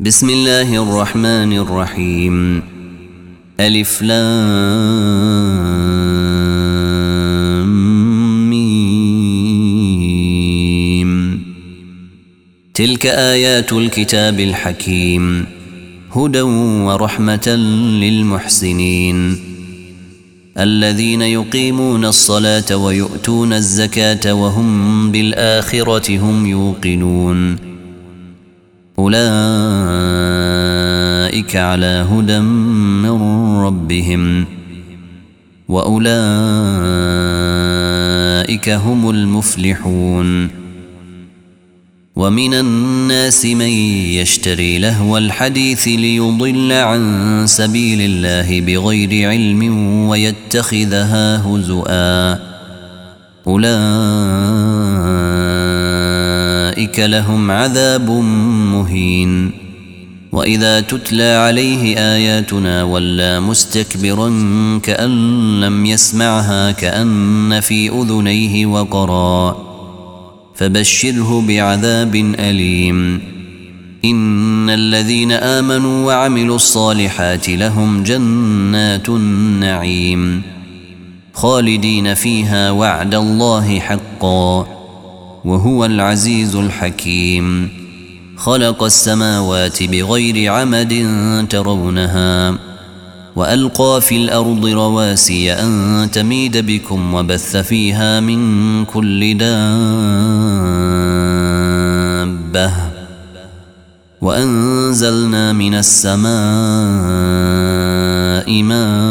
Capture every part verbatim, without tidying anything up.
بسم الله الرحمن الرحيم. ألف لام ميم. تلك آيات الكتاب الحكيم هدى ورحمة للمحسنين الذين يقيمون الصلاة ويؤتون الزكاة وهم بالآخرة هم يوقنون أولئك على هدى من ربهم وأولئك هم المفلحون. ومن الناس من يشتري لهو الحديث ليضل عن سبيل الله بغير علم ويتخذها هزؤا أولئك لهم عذاب مهين. وإذا تتلى عليه آياتنا ولى مستكبرا كأن لم يسمعها كأن في أذنيه وقرا فبشره بعذاب أليم. إن الذين آمنوا وعملوا الصالحات لهم جنات النعيم خالدين فيها وعد الله حقا وهو العزيز الحكيم. خلق السماوات بغير عمد ترونها وألقى في الأرض رواسي أن تميد بكم وبث فيها من كل دابة وأنزلنا من السماء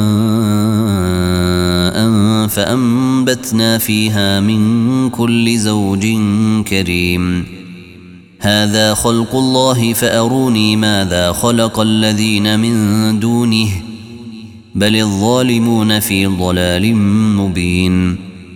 ماء فأنبتنا فيها من كل زوج كريم. هذا خلق الله فأروني ماذا خلق الذين من دونه بل الظالمون في ضلال مبين.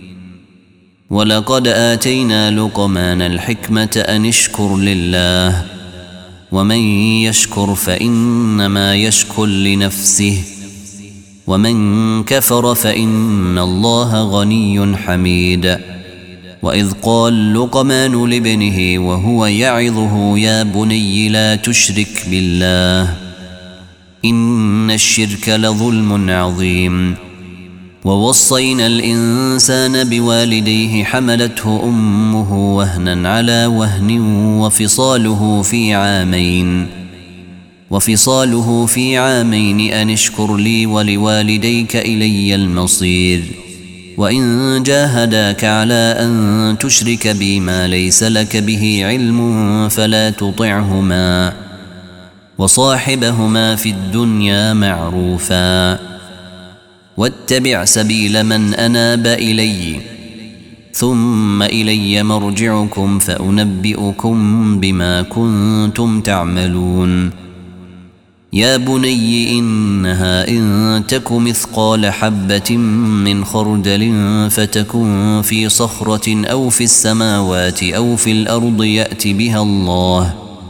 ولقد آتينا لقمان الحكمة أن اشكر لله ومن يشكر فإنما يشكر لنفسه ومن كفر فإن الله غني حميد. وإذ قال لقمان لابنه وهو يعظه يا بني لا تشرك بالله إن الشرك لظلم عظيم. ووصينا الإنسان بوالديه حملته أمه وهنا على وهن وفصاله في عامين وفصاله في عامين أن اشكر لي ولوالديك إلي المصير. وإن جاهداك على أن تشرك بي ما ليس لك به علم فلا تطعهما وصاحبهما في الدنيا معروفا واتبع سبيل من أناب إلي ثم إلي مرجعكم فأنبئكم بما كنتم تعملون. يا بني إنها إن تك مثقال حبة من خردل فتكن في صخرة أو في السماوات أو في الأرض يأت بها الله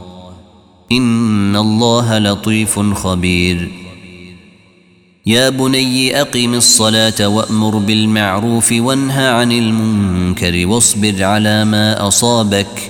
إن الله لطيف خبير. يا بني أقم الصلاة وأمر بالمعروف وانهى عن المنكر واصبر على ما أصابك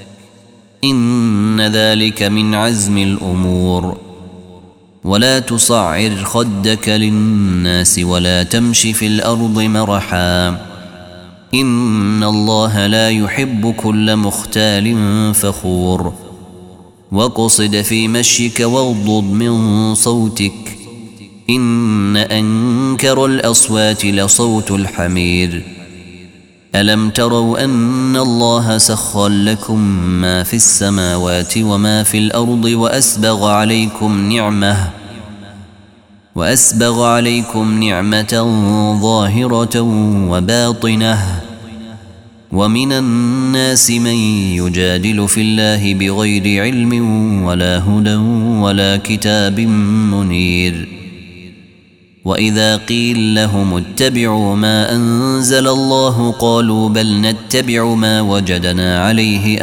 إن ذلك من عزم الأمور. ولا تصعر خدك للناس ولا تمش في الأرض مرحا إن الله لا يحب كل مختال فخور. واقصد في مشيك واغضض من صوتك إن أنكر الأصوات لصوت الحمير. ألم تروا أن الله سخر لكم ما في السماوات وما في الأرض وأسبغ عليكم نعمه وأسبغ عليكم نعمة ظاهرة وباطنة ومن الناس من يجادل في الله بغير علم ولا هدى ولا كتاب منير. وإذا قيل لهم اتبعوا ما أنزل الله قالوا بل نتبع ما وجدنا عليه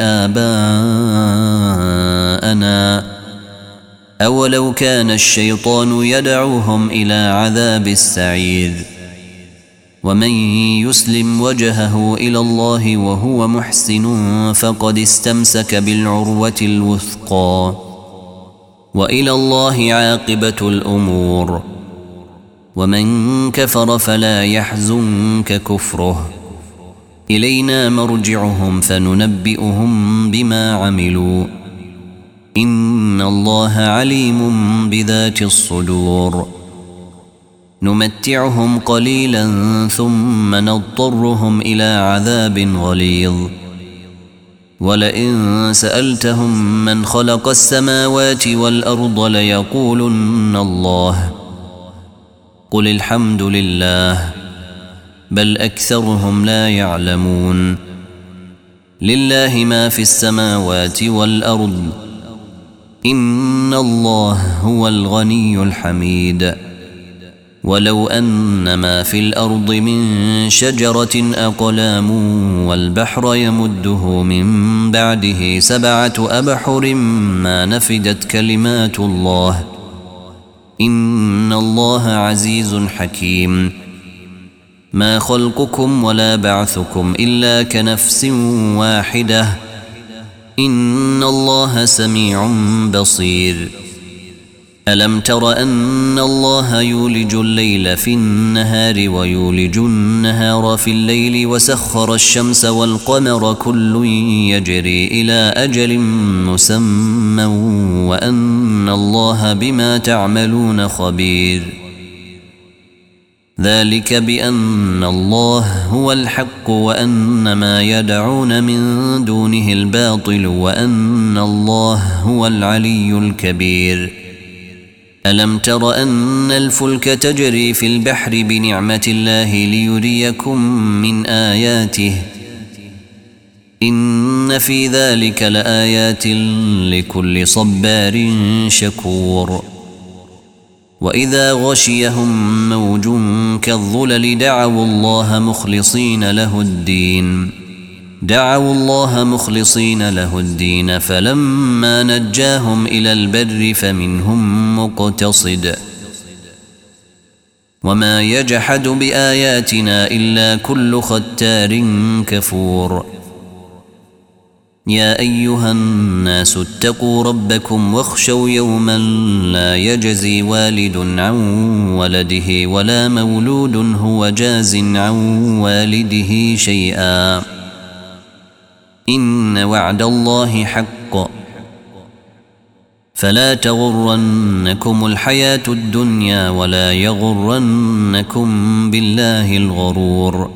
آباءنا أولو كان الشيطان يدعوهم إلى عذاب السعير. ومن يسلم وجهه إلى الله وهو محسن فقد استمسك بالعروة الوثقى وإلى الله عاقبة الأمور. ومن كفر فلا يحزنك كفره، إلينا مرجعهم فننبئهم بما عملوا، إن الله عليم بذات الصدور. نمتعهم قليلا ثم نضطرهم إلى عذاب غليظ. ولئن سألتهم من خلق السماوات والأرض ليقولن الله، قل الحمد لله، بل أكثرهم لا يعلمون. لله ما في السماوات والأرض، إن الله هو الغني الحميد. ولو أن ما في الأرض من شجرة أقلام والبحر يمده من بعده سبعة أبحر ما نفدت كلمات الله، إن الله عزيز حكيم. ما خلقكم ولا بعثكم إلا كنفس واحدة، إن الله سميع بصير. ألم تر أن الله يولج الليل في النهار ويولج النهار في الليل وسخر الشمس والقمر كل يجري إلى أجل مسمى وأن الله بما تعملون خبير. ذلك بأن الله هو الحق وأن ما يدعون من دونه الباطل وأن الله هو العلي الكبير. ألم تر أن الفلك تجري في البحر بنعمة الله ليريكم من آياته، إن في ذلك لآيات لكل صبار شكور. وإذا غشيهم موج كالظلل دعوا الله مخلصين له الدين دعوا الله مخلصين له الدين فلما نجاهم إلى البر فمنهم مقتصد، وما يجحد بآياتنا إلا كل ختار كفور. يا أيها الناس اتقوا ربكم واخشوا يوما لا يجزي والد عن ولده ولا مولود هو جاز عن والده شيئا، إن وعد الله حق، فلا تغرنكم الحياة الدنيا ولا يغرنكم بالله الغرور.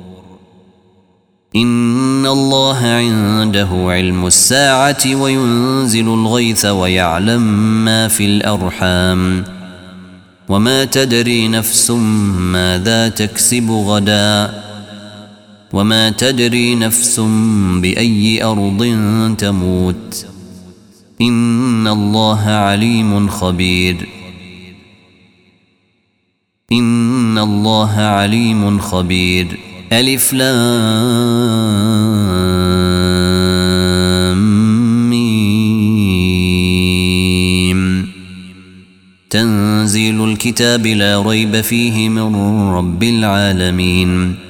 إن الله عنده علم الساعة وينزل الغيث ويعلم ما في الأرحام، وما تدري نفس ماذا تكسب غدا، وما تدري نفس بأي أرض تموت، إن الله عليم خبير. إن الله عليم خبير. ألف لام ميم. تنزيل الكتاب لا ريب فيه من رب العالمين.